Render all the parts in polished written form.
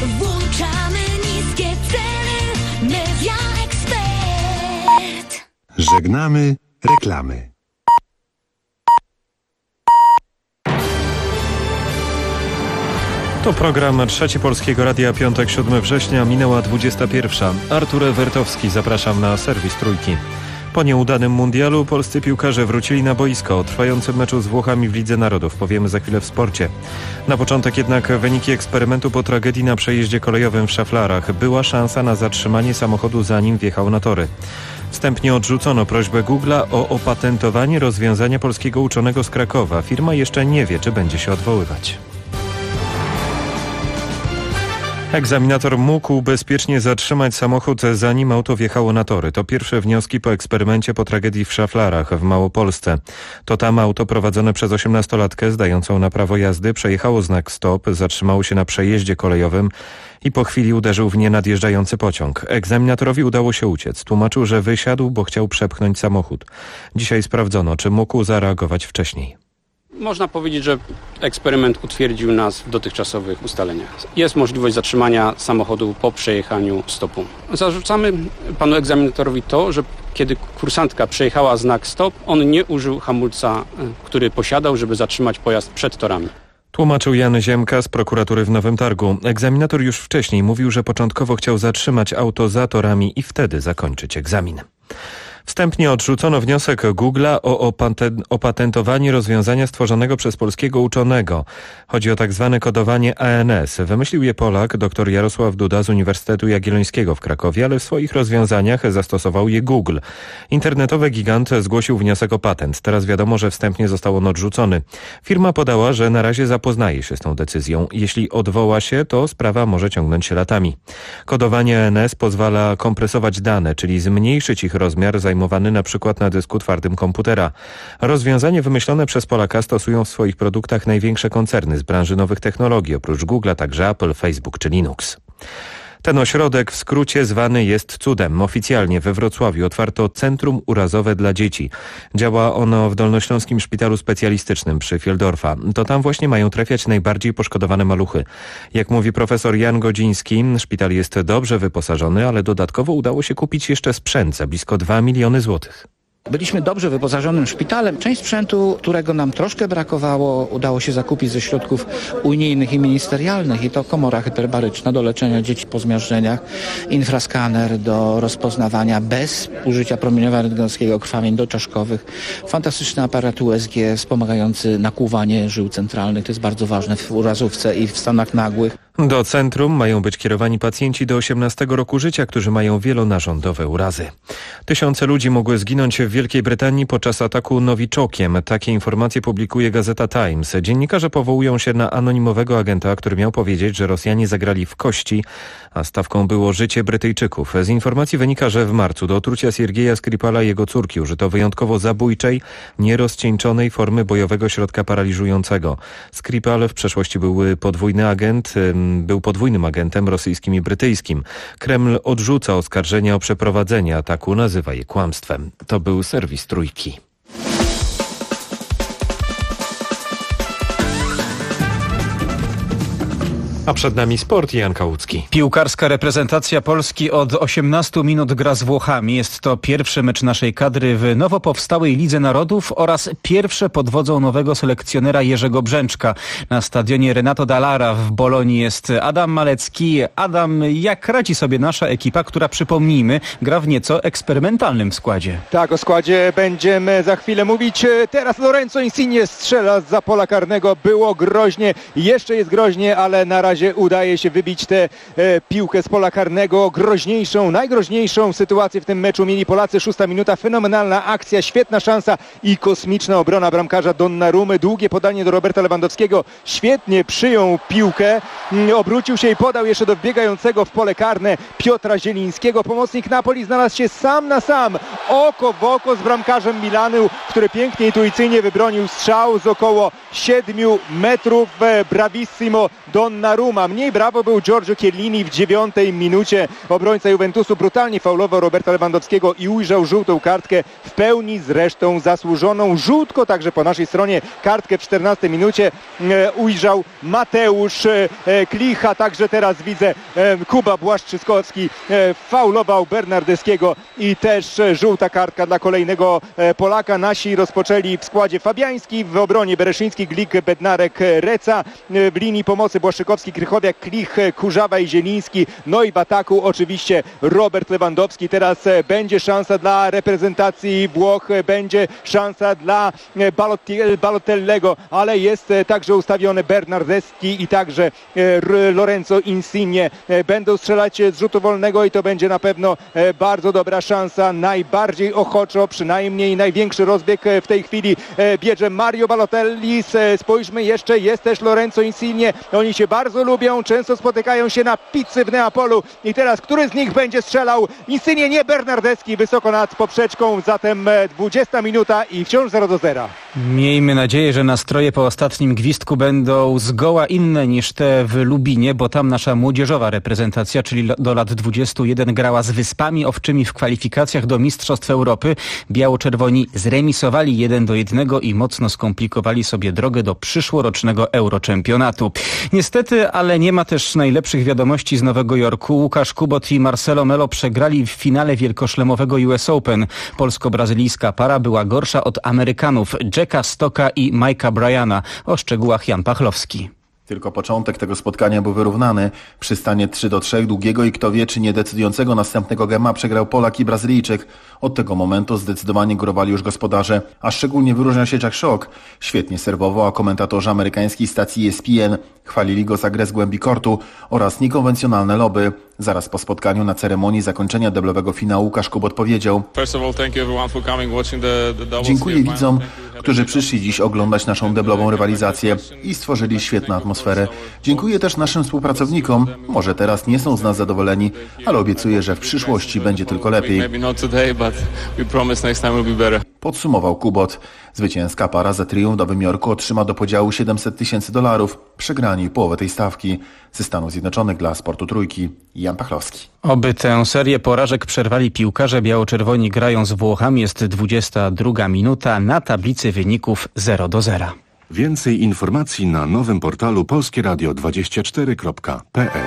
Włączamy niskie ceny. Media Expert. Żegnamy reklamy. To program Trzeci Polskiego Radia, piątek 7 września, minęła 21. Artur Ewertowski, zapraszam na serwis Trójki. Po nieudanym mundialu polscy piłkarze wrócili na boisko. O trwającym meczu z Włochami w Lidze Narodów powiemy za chwilę w sporcie. Na początek jednak wyniki eksperymentu po tragedii na przejeździe kolejowym w Szaflarach. Była szansa na zatrzymanie samochodu, zanim wjechał na tory. Wstępnie odrzucono prośbę Google'a o opatentowanie rozwiązania polskiego uczonego z Krakowa. Firma jeszcze nie wie, czy będzie się odwoływać. Egzaminator mógł bezpiecznie zatrzymać samochód, zanim auto wjechało na tory. To pierwsze wnioski po eksperymencie po tragedii w Szaflarach w Małopolsce. To tam auto prowadzone przez 18-latkę zdającą na prawo jazdy przejechało znak stop, zatrzymało się na przejeździe kolejowym i po chwili uderzył w nie nadjeżdżający pociąg. Egzaminatorowi udało się uciec. Tłumaczył, że wysiadł, bo chciał przepchnąć samochód. Dzisiaj sprawdzono, czy mógł zareagować wcześniej. Można powiedzieć, że eksperyment utwierdził nas w dotychczasowych ustaleniach. Jest możliwość zatrzymania samochodu po przejechaniu stopu. Zarzucamy panu egzaminatorowi to, że kiedy kursantka przejechała znak stop, on nie użył hamulca, który posiadał, żeby zatrzymać pojazd przed torami. Tłumaczył Jan Ziemka z prokuratury w Nowym Targu. Egzaminator już wcześniej mówił, że początkowo chciał zatrzymać auto za torami i wtedy zakończyć egzamin. Wstępnie odrzucono wniosek Google'a o opatentowanie rozwiązania stworzonego przez polskiego uczonego. Chodzi o tak zwane kodowanie ANS. Wymyślił je Polak, dr Jarosław Duda z Uniwersytetu Jagiellońskiego w Krakowie, ale w swoich rozwiązaniach zastosował je Google. Internetowy gigant zgłosił wniosek o patent. Teraz wiadomo, że wstępnie został on odrzucony. Firma podała, że na razie zapoznaje się z tą decyzją. Jeśli odwoła się, to sprawa może ciągnąć się latami. Kodowanie ANS pozwala kompresować dane, czyli zmniejszyć ich rozmiar zajmowany na przykład na dysku twardym komputera. Rozwiązanie wymyślone przez Polaka stosują w swoich produktach największe koncerny z branży nowych technologii, oprócz Google'a także Apple, Facebook czy Linux. Ten ośrodek w skrócie zwany jest cudem. Oficjalnie we Wrocławiu otwarto Centrum Urazowe dla Dzieci. Działa ono w Dolnośląskim Szpitalu Specjalistycznym przy Fieldorfa. To tam właśnie mają trafiać najbardziej poszkodowane maluchy. Jak mówi profesor Jan Godziński, szpital jest dobrze wyposażony, ale dodatkowo udało się kupić jeszcze sprzęt za blisko 2 miliony złotych. Byliśmy dobrze wyposażonym szpitalem. Część sprzętu, którego nam troszkę brakowało, udało się zakupić ze środków unijnych i ministerialnych. I to komora hyperbaryczna do leczenia dzieci po zmiażdżeniach, infraskaner do rozpoznawania bez użycia promieniowania rentgenowskiego krwawień doczaszkowych, fantastyczny aparat USG wspomagający nakłuwanie żył centralnych. To jest bardzo ważne w urazówce i w stanach nagłych. Do centrum mają być kierowani pacjenci do 18 roku życia, którzy mają wielonarządowe urazy. Tysiące ludzi mogły zginąć w Wielkiej Brytanii podczas ataku nowiczokiem. Takie informacje publikuje Gazeta Times. Dziennikarze powołują się na anonimowego agenta, który miał powiedzieć, że Rosjanie zagrali w kości, a stawką było życie Brytyjczyków. Z informacji wynika, że w marcu do otrucia Siergieja Skripala i jego córki użyto wyjątkowo zabójczej, nierozcieńczonej formy bojowego środka paraliżującego. Skripal w przeszłości był podwójnym agentem rosyjskim i brytyjskim. Kreml odrzuca oskarżenia o przeprowadzenie ataku, nazywa je kłamstwem. To był serwis Trójki. A przed nami sport i Jan Kałucki. Piłkarska reprezentacja Polski od 18 minut gra z Włochami. Jest to pierwszy mecz naszej kadry w nowo powstałej Lidze Narodów oraz pierwsze pod wodzą nowego selekcjonera Jerzego Brzęczka. Na stadionie Renato Dallara w Bolonii jest Adam Malecki. Adam, jak radzi sobie nasza ekipa, która, przypomnijmy, gra w nieco eksperymentalnym składzie? Tak, o składzie będziemy za chwilę mówić. Teraz Lorenzo Insigne strzela zza pola karnego. Było groźnie, jeszcze jest groźnie, ale na razie udaje się wybić tę piłkę z pola karnego. Najgroźniejszą sytuację w tym meczu mieli Polacy. 6 minuta, fenomenalna akcja, świetna szansa i kosmiczna obrona bramkarza Donnarumy. Długie podanie do Roberta Lewandowskiego. Świetnie przyjął piłkę, obrócił się i podał jeszcze do wbiegającego w pole karne Piotra Zielińskiego. Pomocnik Napoli znalazł się sam na sam, oko w oko z bramkarzem Milanu, który pięknie, intuicyjnie wybronił strzał z około 7 metrów. Bravissimo Donnarumma Donnarumma. Mniej brawo był Giorgio Chiellini w 9 minucie. Obrońca Juventusu brutalnie faulował Roberta Lewandowskiego i ujrzał żółtą kartkę, w pełni zresztą zasłużoną. Żółtko także po naszej stronie, kartkę w 14 minucie ujrzał Mateusz Klicha. Także teraz widzę Kuba Błaszczyskowski faulował Bernardeschiego i też żółta kartka dla kolejnego Polaka. Nasi rozpoczęli w składzie Fabiański, w obronie Bereszyński, Glik, Bednarek, Reca, w linii pomocy Błaszczykowski, Krychowiak, Klich, Kurzawa i Zieliński, no i w ataku oczywiście Robert Lewandowski. Teraz będzie szansa dla reprezentacji Włoch, będzie szansa dla Balotellego, ale jest także ustawiony Bernardeschi i także Lorenzo Insigne. Będą strzelać z rzutu wolnego i to będzie na pewno bardzo dobra szansa. Najbardziej ochoczo, przynajmniej największy rozbieg w tej chwili bierze Mario Balotelli. Spójrzmy jeszcze, jest też Lorenzo Insigne. Oni się bardzo lubią, często spotykają się na pizzy w Neapolu i teraz który z nich będzie strzelał? Insigne, nie, Bernardeschi wysoko nad poprzeczką, zatem 20 minuta i wciąż 0-0. Miejmy nadzieję, że nastroje po ostatnim gwizdku będą zgoła inne niż te w Lubinie, bo tam nasza młodzieżowa reprezentacja, czyli do lat 21, grała z Wyspami Owczymi w kwalifikacjach do Mistrzostw Europy. Biało-czerwoni zremisowali 1-1 i mocno skomplikowali sobie drogę do przyszłorocznego Euroczempionatu. Niestety, ale nie ma też najlepszych wiadomości z Nowego Jorku. Łukasz Kubot i Marcelo Melo przegrali w finale wielkoszlemowego US Open. Polsko-brazylijska para była gorsza od Amerykanów Jacka Stocka i Mike'a Bryana. O szczegółach Jan Pachlowski. Tylko początek tego spotkania był wyrównany. Przy stanie 3-3 długiego i kto wie, czy nie decydującego następnego gema przegrał Polak i Brazylijczyk. Od tego momentu zdecydowanie górowali już gospodarze, a szczególnie wyróżniał się Jack Sock. Świetnie serwował, a komentatorzy amerykańskiej stacji ESPN chwalili go za grę z głębi kortu oraz niekonwencjonalne loby. Zaraz po spotkaniu na ceremonii zakończenia deblowego finału Łukasz Kubot powiedział: dziękuję widzom, którzy przyszli dziś oglądać naszą deblową rywalizację i stworzyli świetną atmosferę. Dziękuję też naszym współpracownikom. Może teraz nie są z nas zadowoleni, ale obiecuję, że w przyszłości będzie tylko lepiej. Podsumował Kubot. Zwycięska para za triumf w Nowym Jorku otrzyma do podziału $700,000. Przegrani połowę tej stawki. Ze Stanów Zjednoczonych dla Sportu Trójki Jan Pachlowski. Oby tę serię porażek przerwali piłkarze. Biało-czerwoni grają z Włochami. Jest 22 minuta. Na tablicy wyników 0-0. Więcej informacji na nowym portalu polskieradio24.pl.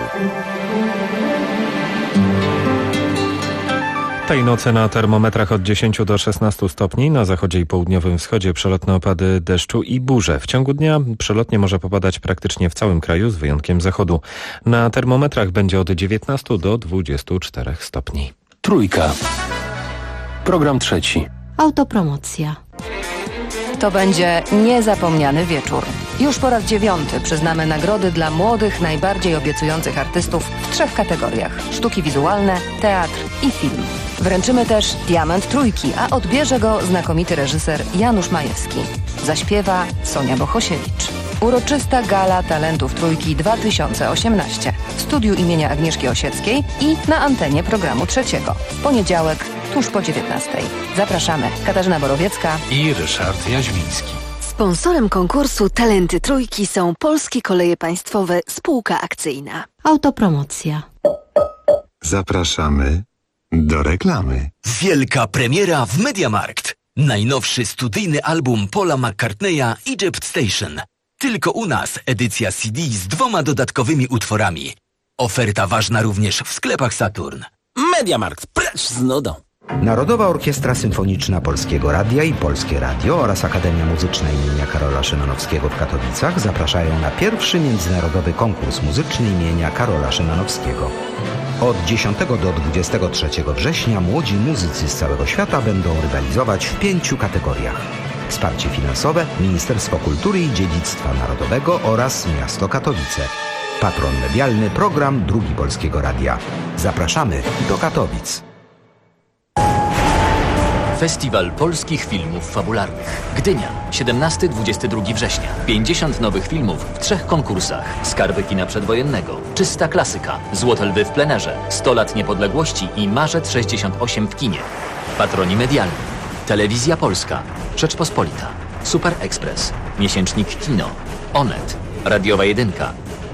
Tej nocy na termometrach od 10 do 16 stopni, na zachodzie i południowym wschodzie przelotne opady deszczu i burze. W ciągu dnia przelotnie może popadać praktycznie w całym kraju, z wyjątkiem zachodu. Na termometrach będzie od 19 do 24 stopni. Trójka. Program trzeci. Autopromocja. To będzie niezapomniany wieczór. Już po raz 9 przyznamy nagrody dla młodych, najbardziej obiecujących artystów w 3 kategoriach: sztuki wizualne, teatr i film. Wręczymy też Diament Trójki, a odbierze go znakomity reżyser Janusz Majewski. Zaśpiewa Sonia Bohosiewicz. Uroczysta Gala Talentów Trójki 2018 w studiu imienia Agnieszki Osieckiej i na antenie programu trzeciego. W poniedziałek, tuż po 19. Zapraszamy. Katarzyna Borowiecka i Ryszard Jaźwiński. Sponsorem konkursu Talenty Trójki są Polskie Koleje Państwowe Spółka Akcyjna. Autopromocja. Zapraszamy do reklamy. Wielka premiera w MediaMarkt. Najnowszy studyjny album Paula McCartneya Egypt Station. Tylko u nas edycja CD z 2 dodatkowymi utworami. Oferta ważna również w sklepach Saturn. MediaMarkt, precz z nudą. Narodowa Orkiestra Symfoniczna Polskiego Radia i Polskie Radio oraz Akademia Muzyczna imienia Karola Szymanowskiego w Katowicach zapraszają na pierwszy międzynarodowy konkurs muzyczny imienia Karola Szymanowskiego. Od 10 do 23 września młodzi muzycy z całego świata będą rywalizować w 5 kategoriach. Wsparcie finansowe Ministerstwo Kultury i Dziedzictwa Narodowego oraz Miasto Katowice. Patron medialny program Drugi Polskiego Radia. Zapraszamy do Katowic. Festiwal Polskich Filmów Fabularnych. Gdynia, 17-22 września. 50 nowych filmów w 3 konkursach. Skarby kina przedwojennego, Czysta klasyka, Złote lwy w plenerze, 100 lat niepodległości i Marzec 68 w kinie. Patroni medialni: Telewizja Polska, Rzeczpospolita, Super Express, Miesięcznik Kino, Onet, Radiowa Jedynka,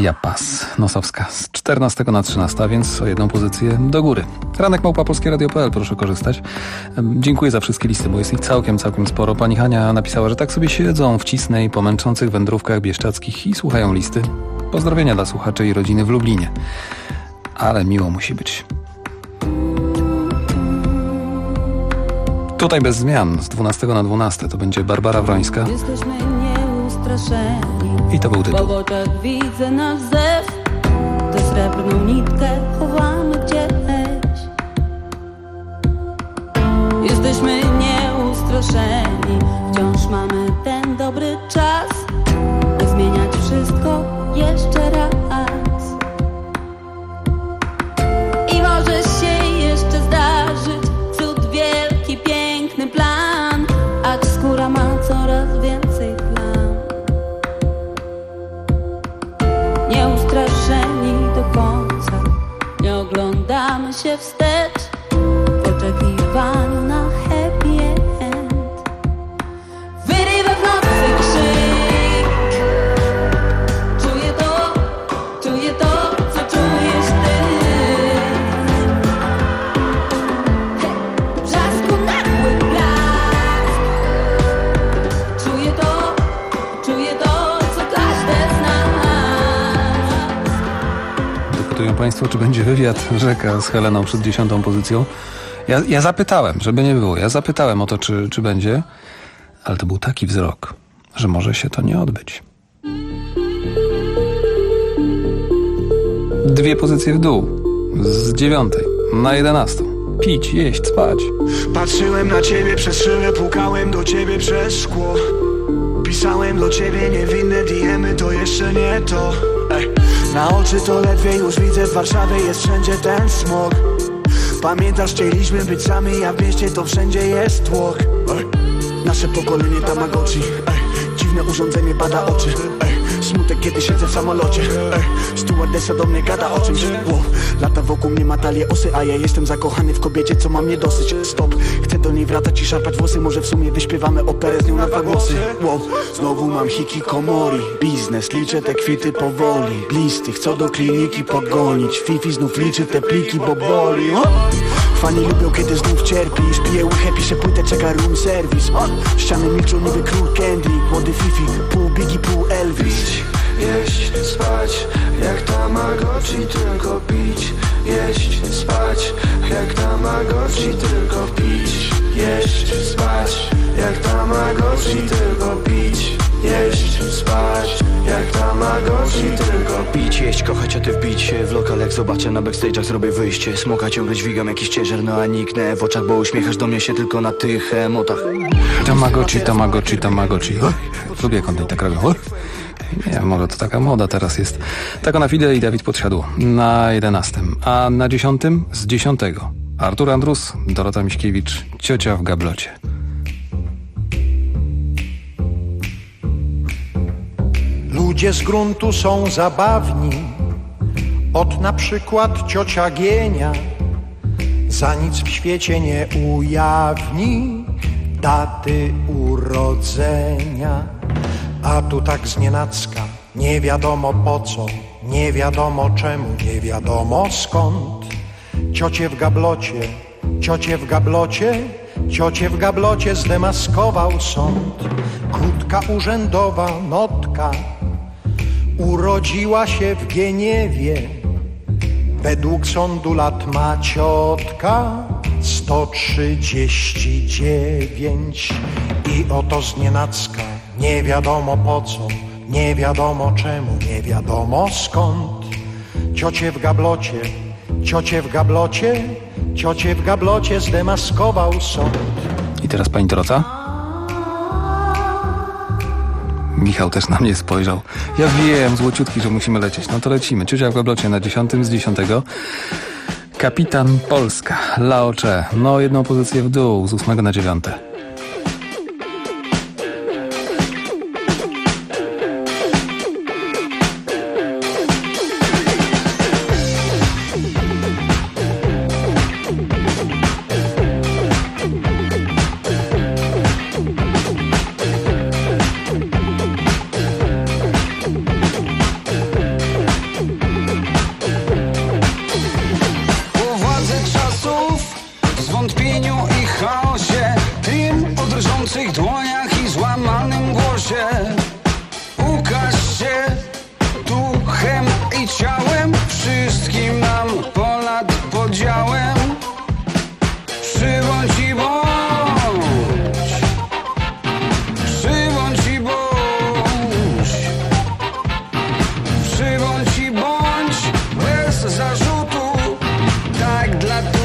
Ja pas. Nosowska. Z 14 na 13, więc o jedną pozycję do góry. Ranek@polskieradio.pl, proszę korzystać. Dziękuję za wszystkie listy, bo jest ich całkiem sporo. Pani Hania napisała, że tak sobie siedzą w Cisnej po męczących wędrówkach bieszczadzkich i słuchają listy. Pozdrowienia dla słuchaczy i rodziny w Lublinie. Ale miło musi być. Tutaj bez zmian, z 12 na 12 to będzie Barbara Wrońska. Jesteśmy nieustraszeni. I to był tytuł. W oczach widzę nasz zew. Tę srebrną nitkę chowamy gdzieś. Jesteśmy nieustraszeni. Wciąż mamy ten dobry czas, by zmieniać wszystko jeszcze raz. I może się jeszcze zdarzyć cud wielki, piękny plan, acz skóra ma coraz więcej plam. Nieustraszeni do końca, nie oglądamy się wstecz w oczekiwaniu na happy end. Wyrywa w nocy krzyk, czuję to, co czujesz ty. W brzasku nagły blask, czuję to, co każdy z nas. Dopytują Państwo, czy będzie wywiad Rzeka z Heleną przed 10. pozycją. Ja zapytałem, żeby nie było. Ja zapytałem o to, czy będzie, ale to był taki wzrok, że może się to nie odbyć. 2 pozycje w dół. Z 9 na 11. Pić, jeść, spać. Patrzyłem na ciebie przez szybę, pukałem do ciebie przez szkło. Pisałem do ciebie niewinne DM-y, to jeszcze nie to. Na oczy to ledwie już widzę, w Warszawie jest wszędzie ten smog. Pamiętasz, chcieliśmy być sami, a w mieście to wszędzie jest tłok. Nasze pokolenie Tamagotchi. Dziwne urządzenie bada oczy. Smutek, kiedy siedzę w samolocie. Stewardessa do mnie gada o czymś. Lata wokół mnie ma talię osy, a ja jestem zakochany w kobiecie, co ma mnie dosyć. Stop, chcę do niej wracać i szarpać włosy. Może w sumie wyśpiewamy operę z nią na 2 głosy. Znowu mam hikikomori. Biznes, liczę te kwity powoli. Listy, chcę do kliniki pogonić. Fifi znów liczy te pliki, bo boli. Fani lubią, kiedy znów cierpisz. Piję łychę, piszę płytę, czeka room service. Ściany milczą niby król Kendrick. Młody Fifi, pół Biggie, pół Elvis. Jeść, spać, jak Tamagotchi, tylko pić. Jeść, spać, jak Tamagotchi, tylko pić. Jeść, spać, jak Tamagotchi, tylko pić. Jeść, spać, jak Tamagotchi, tylko pić. Jeść, kochać, a ty wbić się w lokal, jak zobaczę na backstage'ach zrobię wyjście. Smoka ciągle dźwigam jakiś ciężar, no a niknę w oczach, bo uśmiechasz do mnie się tylko na tych emotach. Tamagotchi. Lubię, jak oni tak robią. Nie, może to taka moda teraz jest. Tak na Fide i Dawid Podsiadło na 11. A na 10 z 10. Artur Andrus, Dorota Miśkiewicz, Ciocia w gablocie. Ludzie z gruntu są zabawni, od na przykład ciocia Gienia. Za nic w świecie nie ujawni daty urodzenia. A tu tak znienacka, nie wiadomo po co, nie wiadomo czemu, nie wiadomo skąd. Ciocie w gablocie zdemaskował sąd. Krótka urzędowa notka urodziła się w Geniewie. Według sądu lat ma ciotka 139. I oto znienacka, nie wiadomo po co, nie wiadomo czemu, nie wiadomo skąd. Ciocie w gablocie zdemaskował sąd. I teraz pani Dorota? Michał też na mnie spojrzał. Ja wiem, złociutki, że musimy lecieć. No to lecimy. Ciocia w gablocie na 10 z 10. Kapitan Polska, Laocze. No, 1 pozycję w dół z 8 na 9.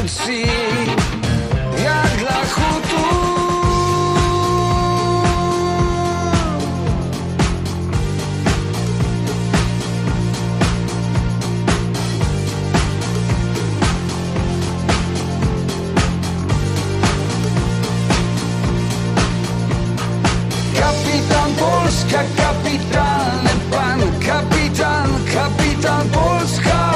rewolucji, jak dla hutu. Kapitan Polska, kapitalny pan, kapitan Polska.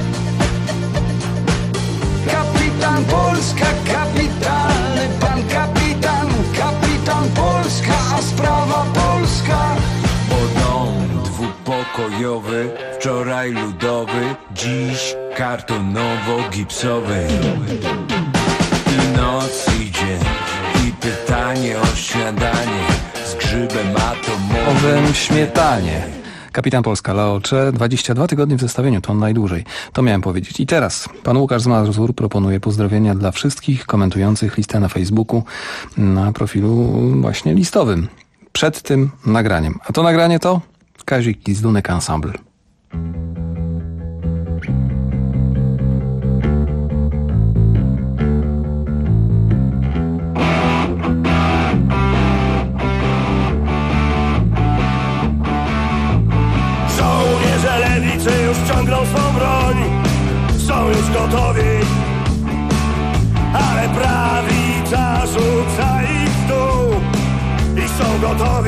Kapitan Polska, kapitalny pan, kapitan Polska, a sprawa polska. Bo dom dwupokojowy, wczoraj ludowy, dziś kartonowo-gipsowy. I noc i dzień, i pytanie o śniadanie z grzybem atomowym. Śmietanie. Kapitan Polska, Laocze, 22 tygodnie w zestawieniu, to najdłużej. To miałem powiedzieć. I teraz pan Łukasz z Mazur proponuje pozdrowienia dla wszystkich komentujących listę na Facebooku na profilu właśnie listowym. Przed tym nagraniem. A to nagranie to Kazik i Zdunek Ensemble. Już ciągną swą broń, są już gotowi, ale prawica rzuca ich w dół i są gotowi.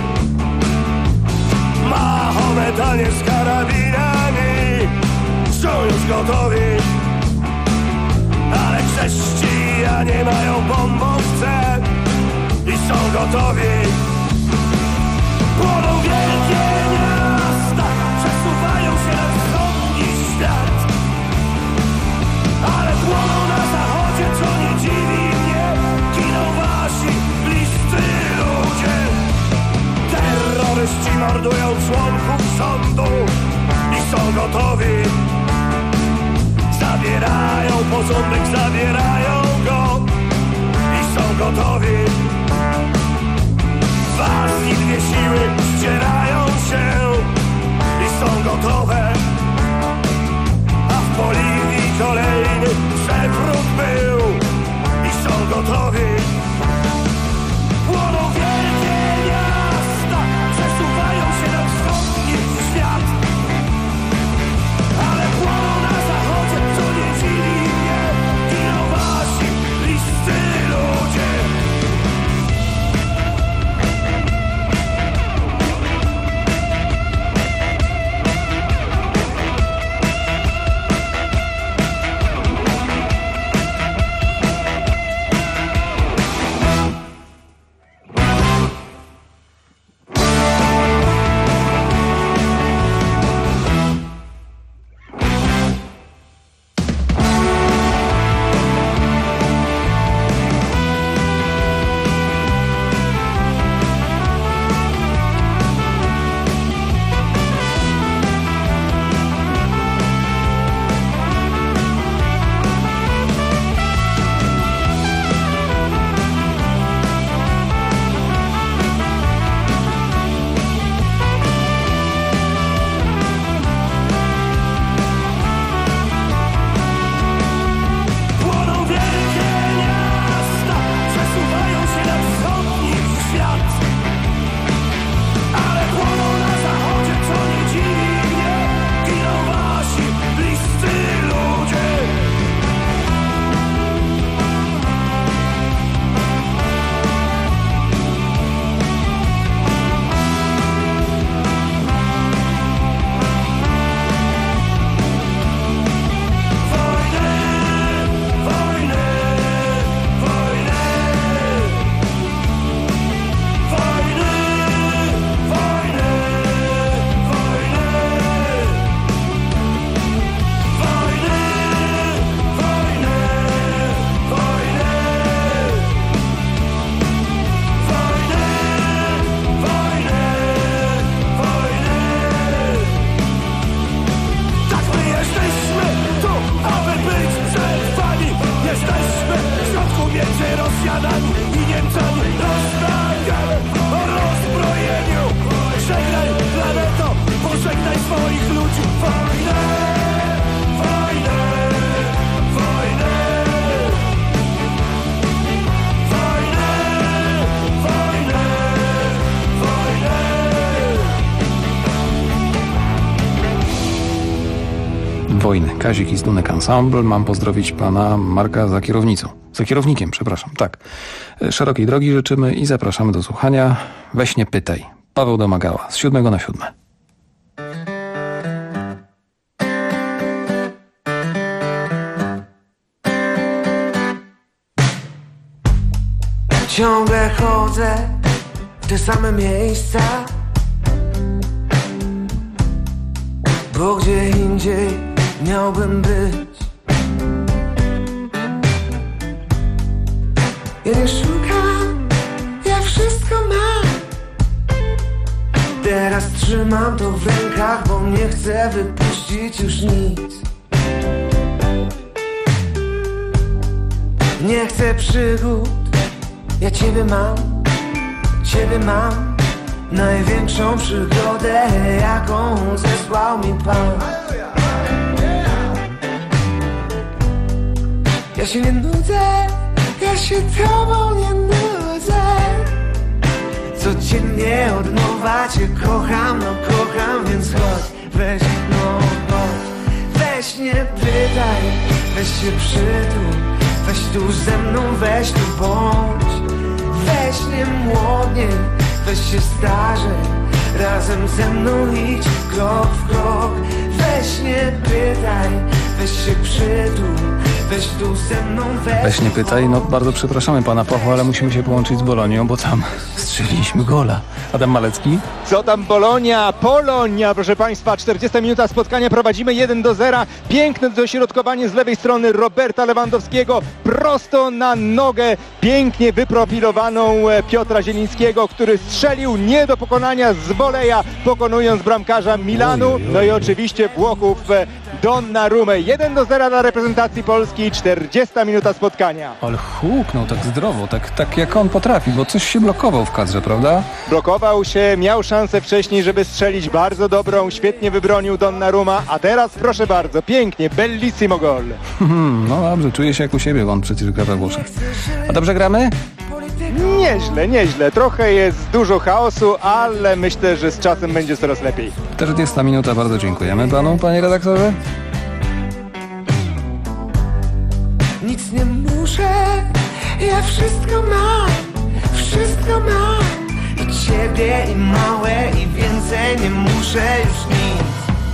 Mahometanie z karabinami są już gotowi, ale chrześcijanie mają bombowce i są gotowi. Płoną wielkie miasta, przesuwają się na wschodni świat, ale płoną na zachodzie, co nie dziwi mnie. Giną wasi bliscy ludzie. Terroryści mordują członków sądu i są gotowi. Zabierają porządek, zabierają go i są gotowi. W Azji dwie siły ścierają się i są gotowe, a w Boliwii kolejny przewrót był i są gotowi. Płoną wielkie miasta, przesuwają się na wschodni świat, ale płoną na zachodzie, co nie dziwi mnie. Giną wasi bliscy ludzie. Kazik i Stunek Ensemble. Mam pozdrowić pana Marka za kierownikiem, przepraszam. Tak. Szerokiej drogi życzymy i zapraszamy do słuchania. Weź nie pytaj. Paweł Domagała z 7 na 7. Ciągle chodzę w te same miejsca, bo gdzie indziej miałbym być. Ja nie szukam, ja wszystko mam. Teraz trzymam to w rękach, bo nie chcę wypuścić już nic. Nie chcę przygód, ja Ciebie mam, największą przygodę, jaką zesłał mi Pan. Ja się nie nudzę, ja się Tobą nie nudzę. Codziennie od nowa Cię kocham, więc chodź, weź, weź nie pytaj, weź się przytul, weź tu ze mną, weź tu bądź. Weź nie młodniej, weź się starzej, razem ze mną idź krok w krok. Weź nie pytaj, weź się przytul, weź tu ze mną, weź nie pytaj, bardzo przepraszamy pana Pocho, ale musimy się połączyć z Bolonią, bo tam strzeliliśmy gola. Adam Malecki? Co tam Polonia, proszę państwa, 40 minuta spotkania, prowadzimy 1-0. Piękne dośrodkowanie z lewej strony Roberta Lewandowskiego, prosto na nogę, pięknie wyprofilowaną Piotra Zielińskiego, który strzelił nie do pokonania z woleja, pokonując bramkarza Milanu. No i oczywiście Włochów Donnarumę. 1-0 dla reprezentacji Polski, 40 minuta spotkania. Ale huknął tak zdrowo, tak jak on potrafi, bo coś się blokował w kadrze, prawda? Blokował się, miał szansę wcześniej, żeby strzelić bardzo dobrą, świetnie wybronił Donnarumma, a teraz proszę bardzo, pięknie, bellissimo gol. No dobrze, czuję się jak u siebie, bo on przecież gra we Włoszech. A dobrze gramy? Nieźle. Trochę jest dużo chaosu, ale myślę, że z czasem będzie coraz lepiej. 40 minuta, bardzo dziękujemy panu, panie redaktorze. Nic nie muszę, ja wszystko mam. I ciebie, i małe, i więcej nie muszę już nic.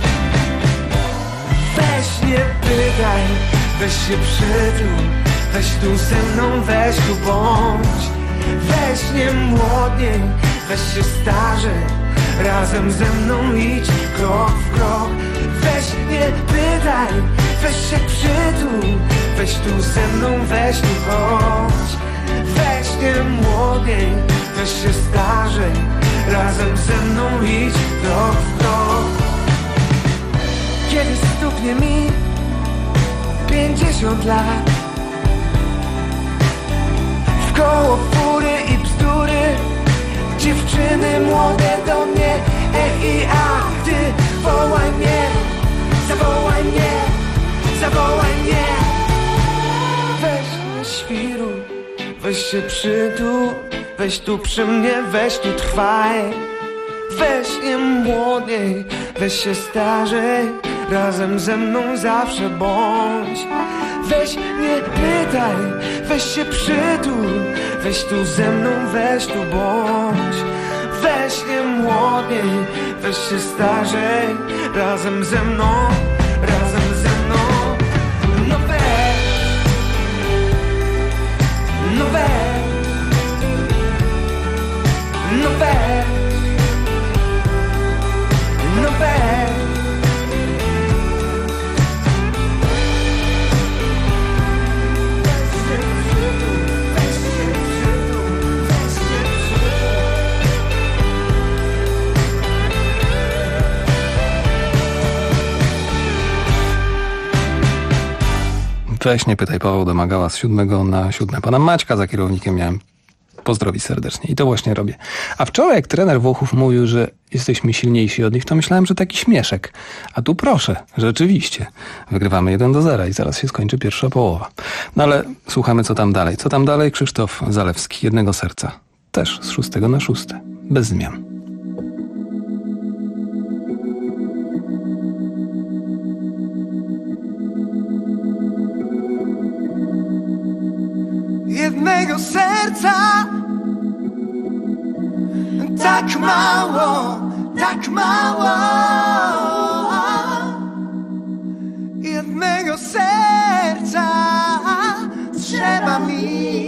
Weź nie pytaj, weź się przytul, weź tu ze mną, weź tu bądź. Weź nie młodniej, weź się starzej, razem ze mną idź krok w krok. Weź nie pytaj, weź się przytul, weź tu ze mną, weź tu chodź. Weź nie młodniej, weź się starzej, razem ze mną idź krok w krok. Kiedy stuknie mi 50 lat, koło fury i bzdury, dziewczyny młode do mnie, i a ty wołaj mnie, zawołaj mnie, weź nie świruj, weź się przytul, weź tu przy mnie, weź tu trwaj. Weź nie młodniej, weź się starzej, razem ze mną zawsze bądź. Weź nie pytaj, weź się przytul, weź tu ze mną, weź tu bądź. Weź nie młodniej, weź się starzej, razem ze mną, no weź, no weź, no weź, no weź. Weź nie pytaj, Paweł Domagała z 7 na 7. Pana Maćka za kierownikiem miałem pozdrowić serdecznie i to właśnie robię. A wczoraj jak trener Włochów mówił, że jesteśmy silniejsi od nich, to myślałem, że taki śmieszek. A tu proszę, rzeczywiście. Wygrywamy 1-0 i zaraz się skończy pierwsza połowa. No ale słuchamy co tam dalej. Co tam dalej? Krzysztof Zalewski, Jednego serca. Też z 6 na 6. Bez zmian. jednego serca. Tak mało, tak mało. Jednego serca trzeba mi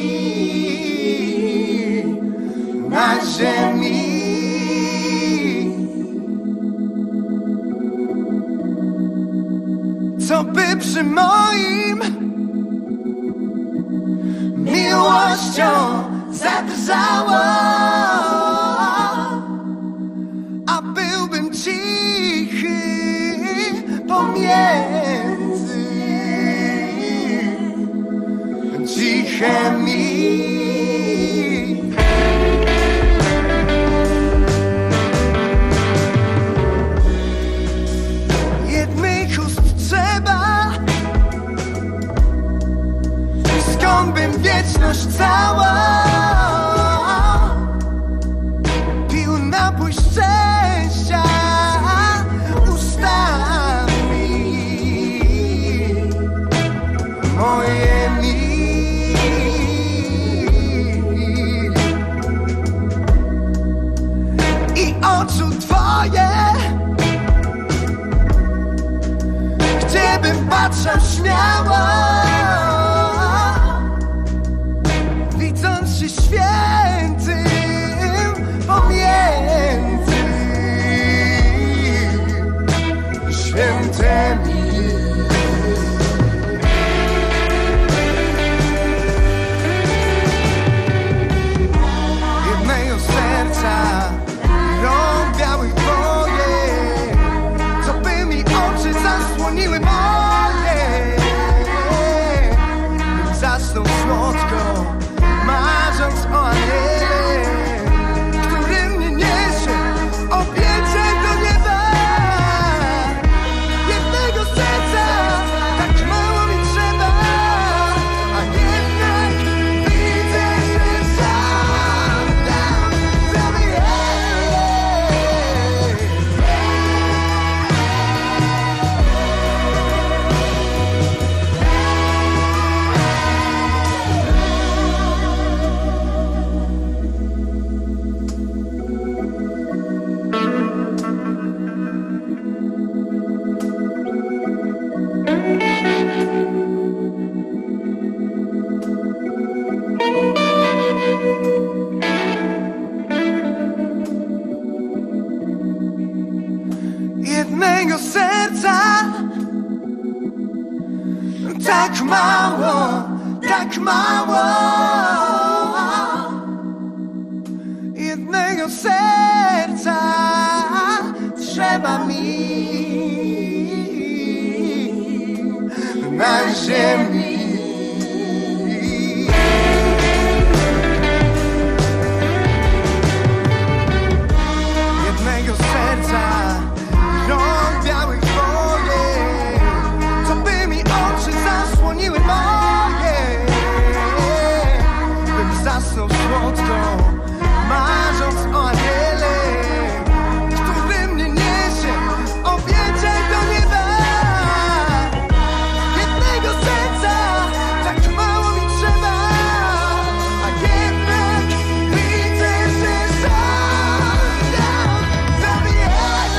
na ziemi. Co by przy moim miłością zadrżało, a byłbym cichy pomiędzy cichymi. Jednych ust trzeba, skąd bym wieczność cała pił napój szczęścia ustami moimi. I oczu twoje, gdziebym patrzał śmiało, widząc się świętym pomiędzy świętymi. Jednego serca, rąk białych twoje, co by mi oczy zasłoniły moje, bym zasnął słodko, marząc o aniele, który mnie niesie objęcie do nieba. Jednego serca, tak mało mi trzeba, a jednak widzę, że sam dam prawie jednego serca, tak mało, tak mało. Jednego serca trzeba mi na ziemi. Jednego serca, rąk białych twoje, co by mi oczy zasłoniły moje, bym zasnął słodko, marząc o aniele, który mnie niesie objęcie do nieba. Jednego serca, tak mało mi trzeba, a jednak widzę, że sam dam prawie.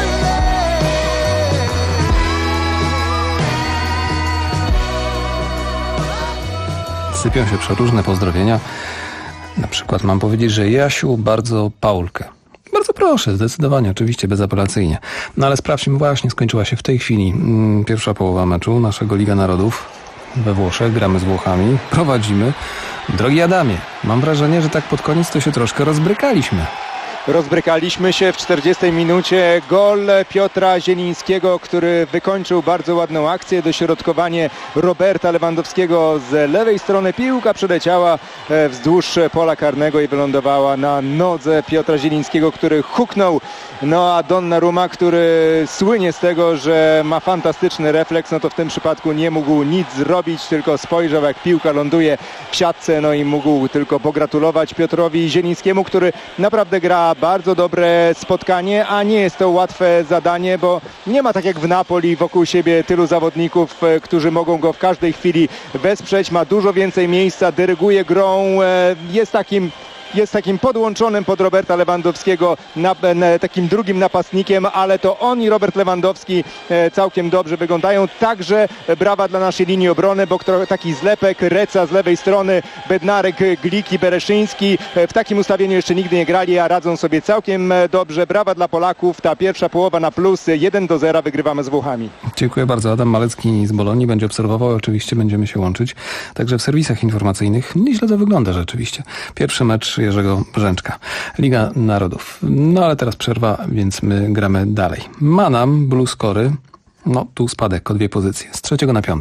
Sypią się przeróżne pozdrowienia. Na przykład mam powiedzieć, że Jasiu, bardzo Paulkę. Bardzo proszę, zdecydowanie, oczywiście, bezapelacyjnie. No ale sprawdźmy, właśnie skończyła się w tej chwili pierwsza połowa meczu naszego Liga Narodów we Włoszech. Gramy z Włochami, prowadzimy. Drogi Adamie, mam wrażenie, że tak pod koniec to się troszkę rozbrykaliśmy. Rozbrykaliśmy się w 40 minucie. Gol Piotra Zielińskiego, który wykończył bardzo ładną akcję. Dośrodkowanie Roberta Lewandowskiego z lewej strony. Piłka przeleciała wzdłuż pola karnego i wylądowała na nodze Piotra Zielińskiego, który huknął. No a Donnarumma, który słynie z tego, że ma fantastyczny refleks, no to w tym przypadku nie mógł nic zrobić, tylko spojrzał, jak piłka ląduje w siatce, no i mógł tylko pogratulować Piotrowi Zielińskiemu, który naprawdę gra bardzo dobre spotkanie, a nie jest to łatwe zadanie, bo nie ma tak jak w Napoli wokół siebie tylu zawodników, którzy mogą go w każdej chwili wesprzeć. Ma dużo więcej miejsca, dyryguje grą, jest takim podłączonym pod Roberta Lewandowskiego, takim drugim napastnikiem, ale to on i Robert Lewandowski całkiem dobrze wyglądają. Także brawa dla naszej linii obrony, bo taki zlepek, Reca z lewej strony, Bednarek, Glik i Bereszyński w takim ustawieniu jeszcze nigdy nie grali, a radzą sobie całkiem dobrze. Brawa dla Polaków, ta pierwsza połowa na plus, 1-0 wygrywamy z Włochami. Dziękuję bardzo. Adam Malecki z Bolonii będzie obserwował, oczywiście będziemy się łączyć. Także w serwisach informacyjnych nieźle to wygląda rzeczywiście. Pierwszy mecz Jerzego Brzęczka. Liga Narodów. No ale teraz przerwa, więc my gramy dalej. Manam, Blue Scory. No tu spadek o 2 pozycje. Z 3 na 5.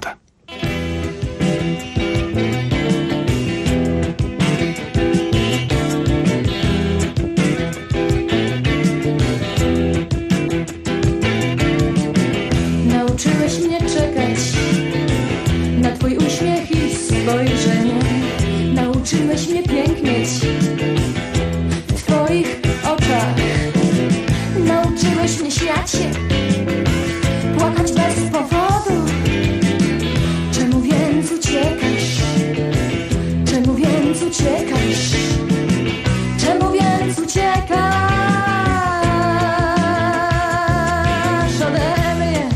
Nauczyłeś mnie czekać na twój uśmiech i spojrzenie. Nauczyłeś mnie pięknieć w twoich oczach. Nauczyłeś mnie śmiać się, płakać bez powodu. Czemu więc uciekasz? Czemu więc uciekasz? Czemu więc uciekasz ode mnie?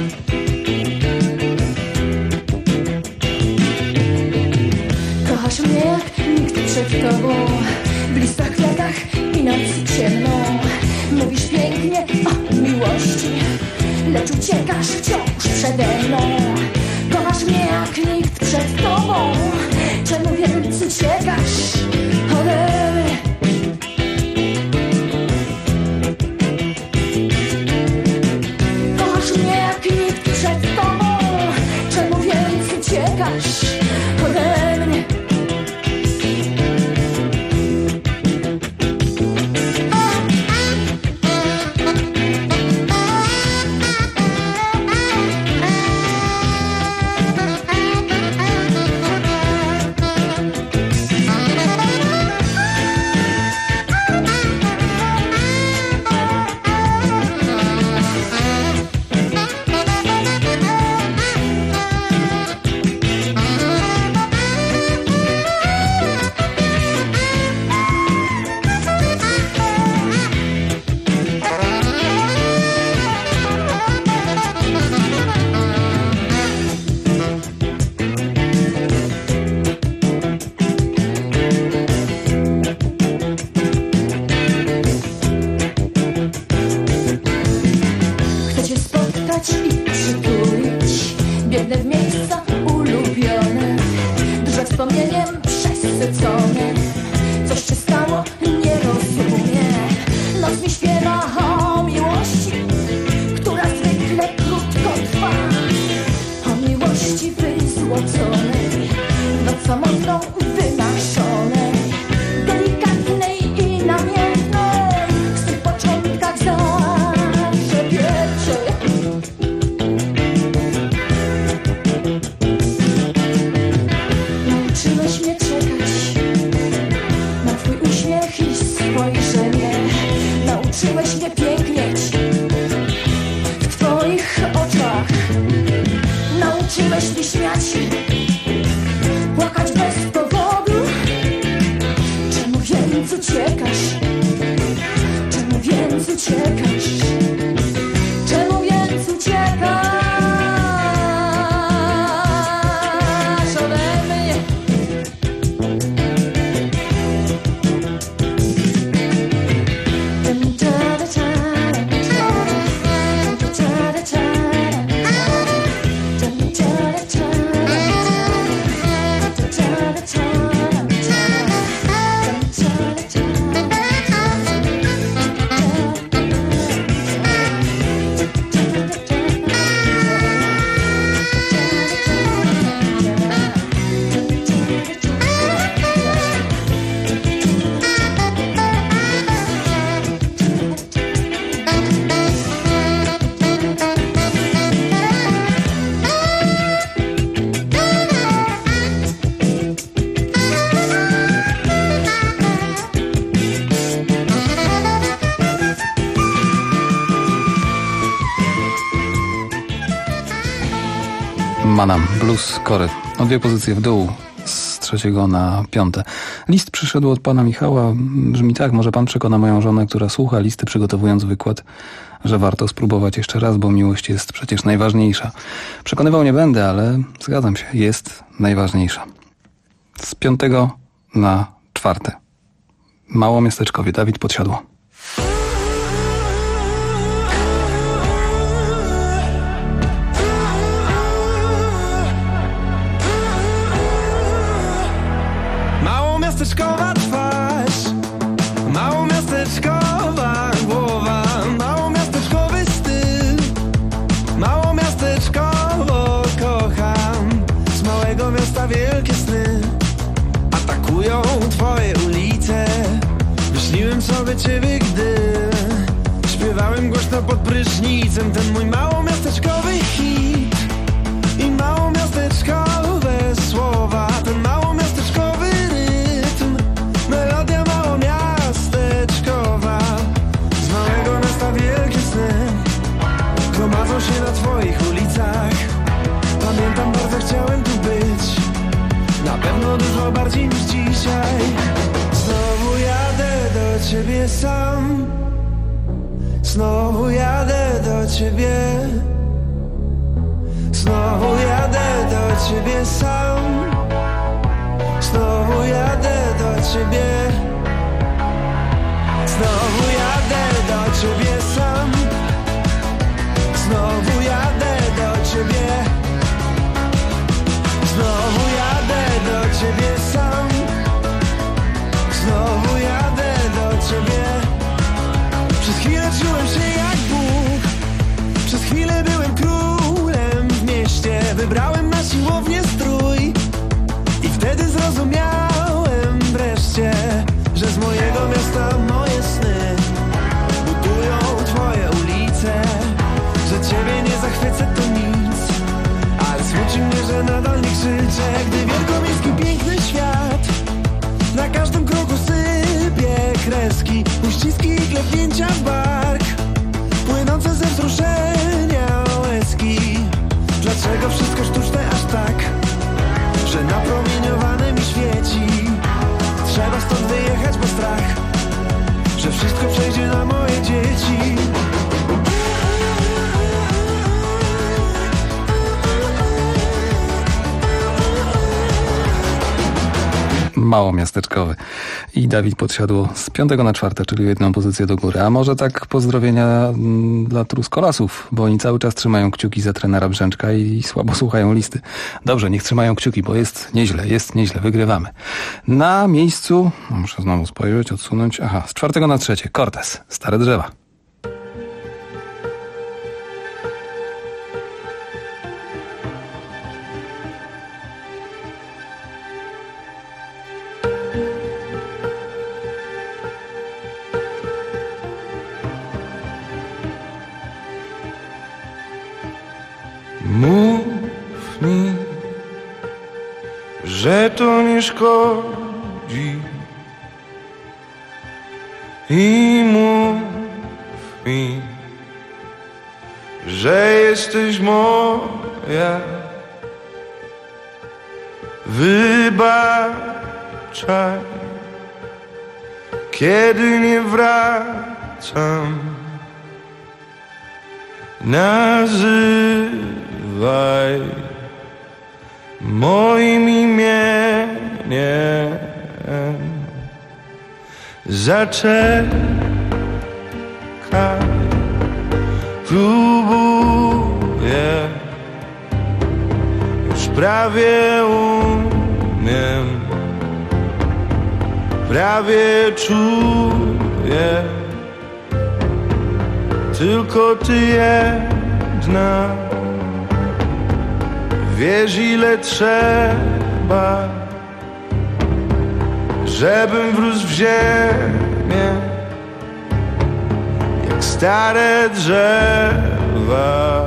Kochasz mnie jak nikt przed tobą, w listach, kwiatach i nocy ciemną. Mówisz pięknie o miłości, lecz uciekasz wciąż przede mną. Kochasz mnie jak nikt przed tobą, czemu więc uciekasz ode mnie? Kochasz mnie jak nikt przed tobą, czemu więc uciekasz ode mnie? Manam, Blues Kory. O 2 pozycje w dół, z 3 na 5. List przyszedł od pana Michała, brzmi tak: może pan przekona moją żonę, która słucha listy, przygotowując wykład, że warto spróbować jeszcze raz, bo miłość jest przecież najważniejsza. Przekonywał nie będę, ale zgadzam się, jest najważniejsza. Z 5 na 4. Małomiasteczkowie, Dawid Podsiadło. Małomiasteczkowa twarz, małomiasteczkowa głowa, małomiasteczkowy styl, małomiasteczkowo kocham. Z małego miasta wielkie sny atakują twoje ulice. Wyśniłem sobie ciebie, gdy śpiewałem głośno pod prysznicem ten mój małomiasteczkowy hit i małomiasteczkowe słowa, ten małomiasteczkowy rytm, melodia małomiasteczkowa. Z małego miasta wielkie sny gromadzą się na twoich ulicach. Pamiętam, bardzo chciałem tu być, na pewno dużo bardziej niż dzisiaj. Znowu jadę do ciebie sam, znowu jadę do ciebie, znowu jadę do ciebie sam, znowu jadę do ciebie, znowu jadę do ciebie sam, znowu jadę do ciebie, znowu jadę do ciebie sam, znowu jadę do ciebie. Przez chwilę czułem się jak Bóg, przez chwilę byłem królem w mieście. Wybrałem na siłownię strój i wtedy zrozumiałem wreszcie, że z mojego miasta moje sny budują twoje ulice. Że ciebie nie zachwycę to nic, ale smuci mnie, że nadal nie krzyczę, gdy wielkomiejski piękny świat na każdym kroku sypie kreski, uściski i klepnięcia w bark, płynące ze wzruszenia łezki. Dlaczego wszystko sztuczne aż tak, że napromieniowane mi świeci? Trzeba stąd wyjechać, bo strach, że wszystko przejdzie na moje dzieci. Małomiasteczkowy i Dawid Podsiadło z 5 na 4, czyli 1 pozycję do góry. A może tak pozdrowienia dla truskolasów, bo oni cały czas trzymają kciuki za trenera Brzęczka i słabo słuchają listy. Dobrze, niech trzymają kciuki, bo jest nieźle, wygrywamy. Na miejscu, muszę znowu spojrzeć, odsunąć, z 4 na 3, Cortez, Stare drzewa. Mów mi, że to nie szkodzi, i mów mi, że jesteś moja. Wybaczaj, kiedy nie wracam. Nazywaj moim imieniem. Zaczekaj, próbuję, już prawie umiem, prawie czuję. Tylko ty jedna wiesz, ile trzeba, żebym wrósł w ziemię jak stare drzewa.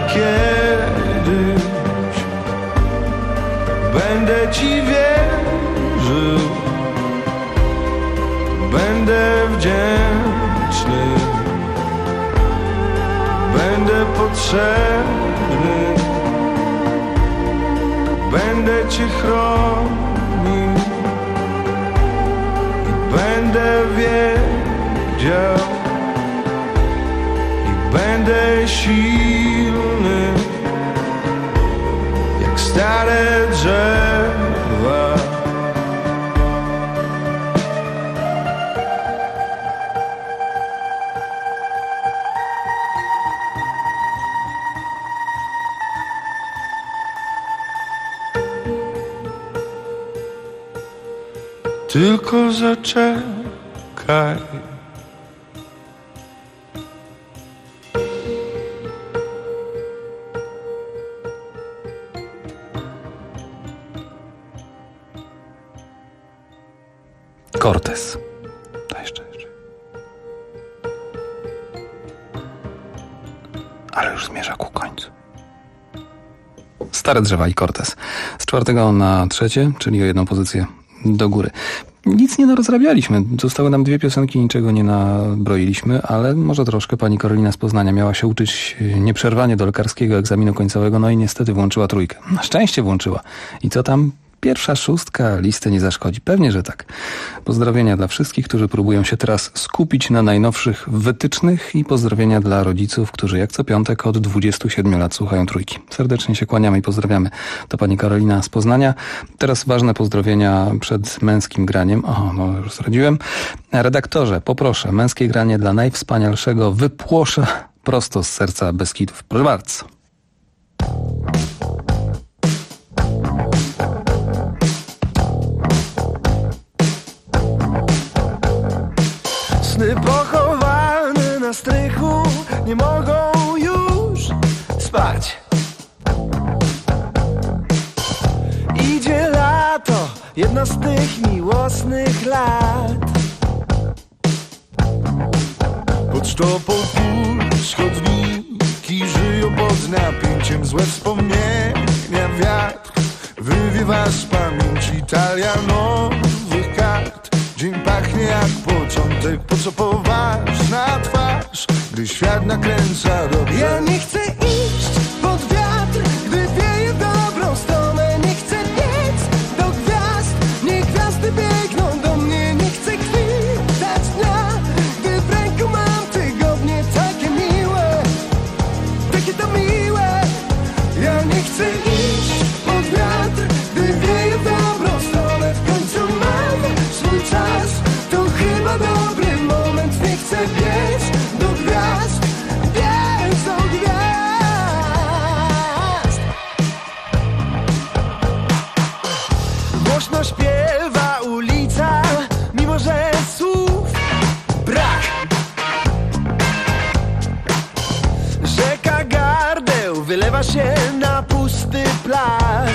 kiedyś będę Ci wierzył, będę wdzięczny, będę potrzebny, będę Cię chronił i będę wiedział i będę silny jak stare drzewa. Tylko zaczekaj. Cortez. To jeszcze. Ale już zmierza ku końcu. Stare drzewa i Cortez. Z 4 na 3, czyli o 1 pozycję do góry. Nic nie narozrabialiśmy. Zostały nam 2 piosenki, niczego nie nabroiliśmy, ale może troszkę. Pani Karolina z Poznania miała się uczyć nieprzerwanie do lekarskiego egzaminu końcowego, no i niestety włączyła 3. Na szczęście włączyła. I co tam? Pierwsza 6 listy nie zaszkodzi. Pewnie, że tak. Pozdrowienia dla wszystkich, którzy próbują się teraz skupić na najnowszych wytycznych i pozdrowienia dla rodziców, którzy jak co piątek od 27 lat słuchają 3. Serdecznie się kłaniamy i pozdrawiamy. To pani Karolina z Poznania. Teraz ważne pozdrowienia przed męskim graniem. O, no już zdradziłem. Redaktorze, poproszę, męskie granie dla najwspanialszego wypłosza prosto z serca Beskidów. Proszę bardzo. Sny pochowane na strychu nie mogą już spać. Idzie lato, jedno z tych miłosnych lat. Pod sztopą puls chodniki żyją pod napięciem. Złe wspomnienia wiatr wywiewa z pamięci. Talia nowych kart. Dzień pachnie jak początek, po co poważna twarz, gdy świat nakręca dobrze. Ja nie chcę iść pod wiatr, gdy wieje w dobrą stronę. Nie chcę biec do gwiazd, niech gwiazdy biegną do mnie. Nie chcę chwitać dnia, gdy w ręku mam tygodnie. Takie miłe, takie to miłe. Ja nie chcę iść pod wiatr, gdy wieje w dobrą stronę. W końcu mam swój czas, to chyba dobry moment. Nie chcę biec do gwiazd, biec do gwiazd. Głośno śpiewa ulica, mimo że słów brak. Rzeka gardeł wylewa się na pusty plac.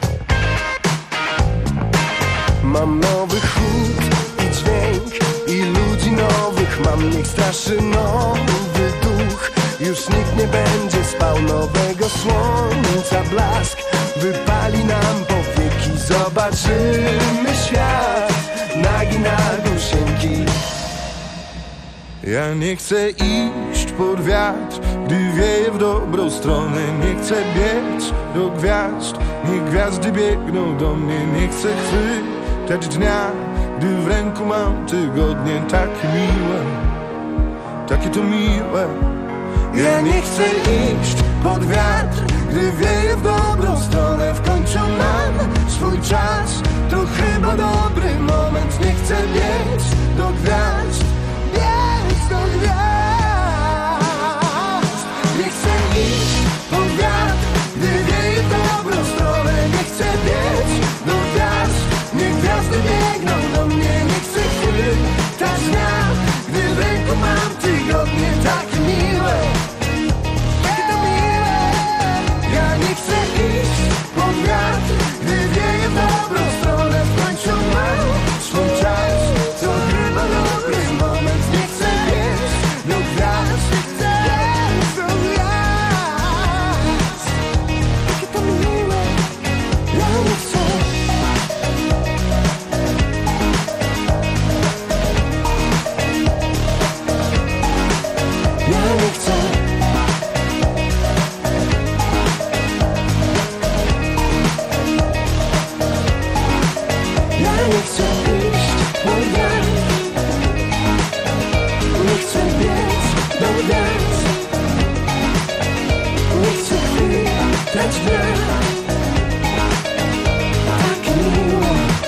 Mam nowy chód i dźwięk i ludzi nowych mam. Niech straszy nowy duch. Już nikt nie będzie spał. Nowego słońca blask wypali nam powieki. Zobaczymy świat nagi na górsienki. Ja nie chcę iść pod wiatr, gdy wieje w dobrą stronę. Nie chcę biec do gwiazd, niech gwiazdy biegną do mnie. Nie chcę chwytać dnia, gdy w ręku mam tygodnie. Takie miłe, takie to miłe. Ja nie chcę iść pod wiatr, gdy wieje w dobrą stronę. W końcu mam swój czas, to chyba dobry moment. Nie chcę biec do gwiazd, biec do gwiazd. Nie chcę iść pod wiatr, gdy wieje w dobrą stronę. Nie chcę biec do gwiazd, niech gwiazdy biegną do mnie. Nie chcę chwytać dnia, gdy w ręku mam tygodnie. Takie miłe, takie to miłe. Ja nie chcę iść pod wiatr, gdy wieje w dobrą stronę. W końcu mam swój czas, to Lecz nie tak miło.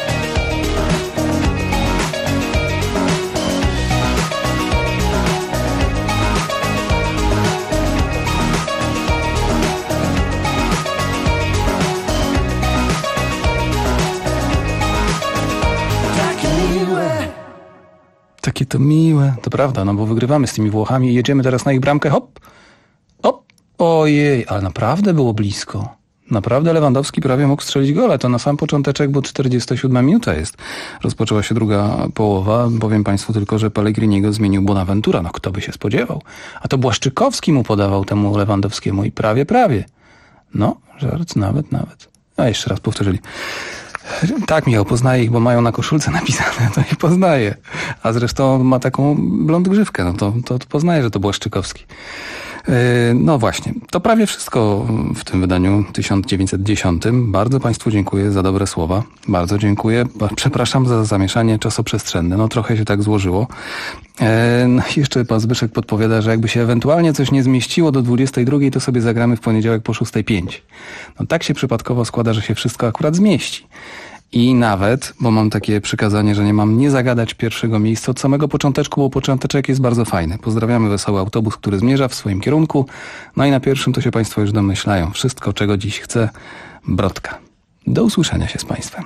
Takie to miłe. To prawda, no bo wygrywamy z tymi Włochami i jedziemy teraz na ich bramkę. Hop! Hop! Ojej, ale naprawdę było blisko. Naprawdę Lewandowski prawie mógł strzelić gola. To na sam począteczek, bo 47 minuta jest. Rozpoczęła się druga połowa. Powiem Państwu tylko, że Pellegriniego zmienił Bonaventura. No kto by się spodziewał? A to Błaszczykowski mu podawał temu Lewandowskiemu i prawie. No, żart nawet. A jeszcze raz powtórzyli. Tak, Michał, poznaje ich, bo mają na koszulce napisane, to ich poznaje. A zresztą ma taką blond grzywkę, no to poznaje, że to Błaszczykowski. No właśnie, to prawie wszystko w tym wydaniu 1910. Bardzo Państwu dziękuję za dobre słowa. Bardzo dziękuję. Przepraszam za zamieszanie czasoprzestrzenne. No trochę się tak złożyło. No jeszcze pan Zbyszek podpowiada, że jakby się ewentualnie coś nie zmieściło do 22, to sobie zagramy w poniedziałek po 6:05. No tak się przypadkowo składa, że się wszystko akurat zmieści. I nawet, bo mam takie przykazanie, że nie mam nie zagadać pierwszego miejsca od samego począteczku, bo począteczek jest bardzo fajny. Pozdrawiamy Wesoły Autobus, który zmierza w swoim kierunku. No i na pierwszym to się Państwo już domyślają. Wszystko, czego dziś chce Brodka. Do usłyszenia się z Państwem.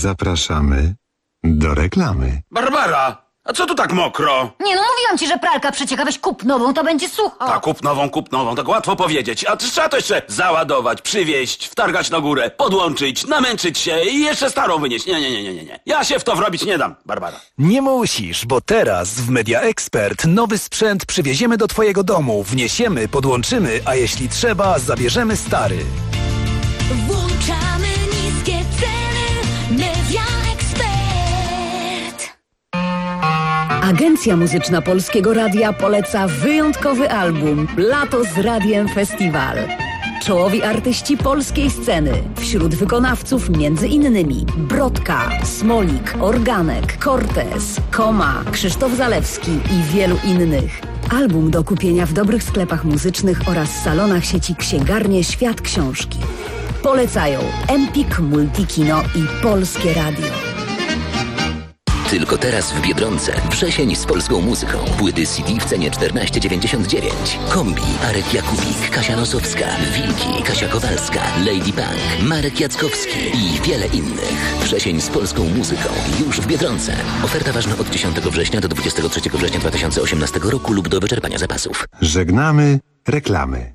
Zapraszamy do reklamy. Barbara, a co tu tak mokro? Nie no, mówiłam ci, że pralka przecieka, weź kup nową, to będzie sucho. A kup nową, tak łatwo powiedzieć. A trzeba to jeszcze załadować, przywieźć, wtargać na górę, podłączyć, namęczyć się i jeszcze starą wynieść. Nie. Ja się w to wrobić nie dam, Barbara. Nie musisz, bo teraz w Media Expert nowy sprzęt przywieziemy do twojego domu, wniesiemy, podłączymy, a jeśli trzeba, zabierzemy stary. Włączamy niskie ceny. Media Expert. Agencja Muzyczna Polskiego Radia poleca wyjątkowy album Lato z Radiem Festiwal. Czołowi artyści polskiej sceny. Wśród wykonawców m.in. Brodka, Smolik, Organek, Cortez, Koma, Krzysztof Zalewski i wielu innych. Album do kupienia w dobrych sklepach muzycznych oraz salonach sieci Księgarnie Świat Książki. Polecają Empik, Multikino i Polskie Radio. Tylko teraz w Biedronce. Wrzesień z polską muzyką. Płyty CD w cenie 14,99. Kombi, Arek Jakubik, Kasia Nosowska, Wilki, Kasia Kowalska, Lady Punk, Marek Jackowski i wiele innych. Wrzesień z polską muzyką. Już w Biedronce. Oferta ważna od 10 września do 23 września 2018 roku lub do wyczerpania zapasów. Żegnamy reklamy.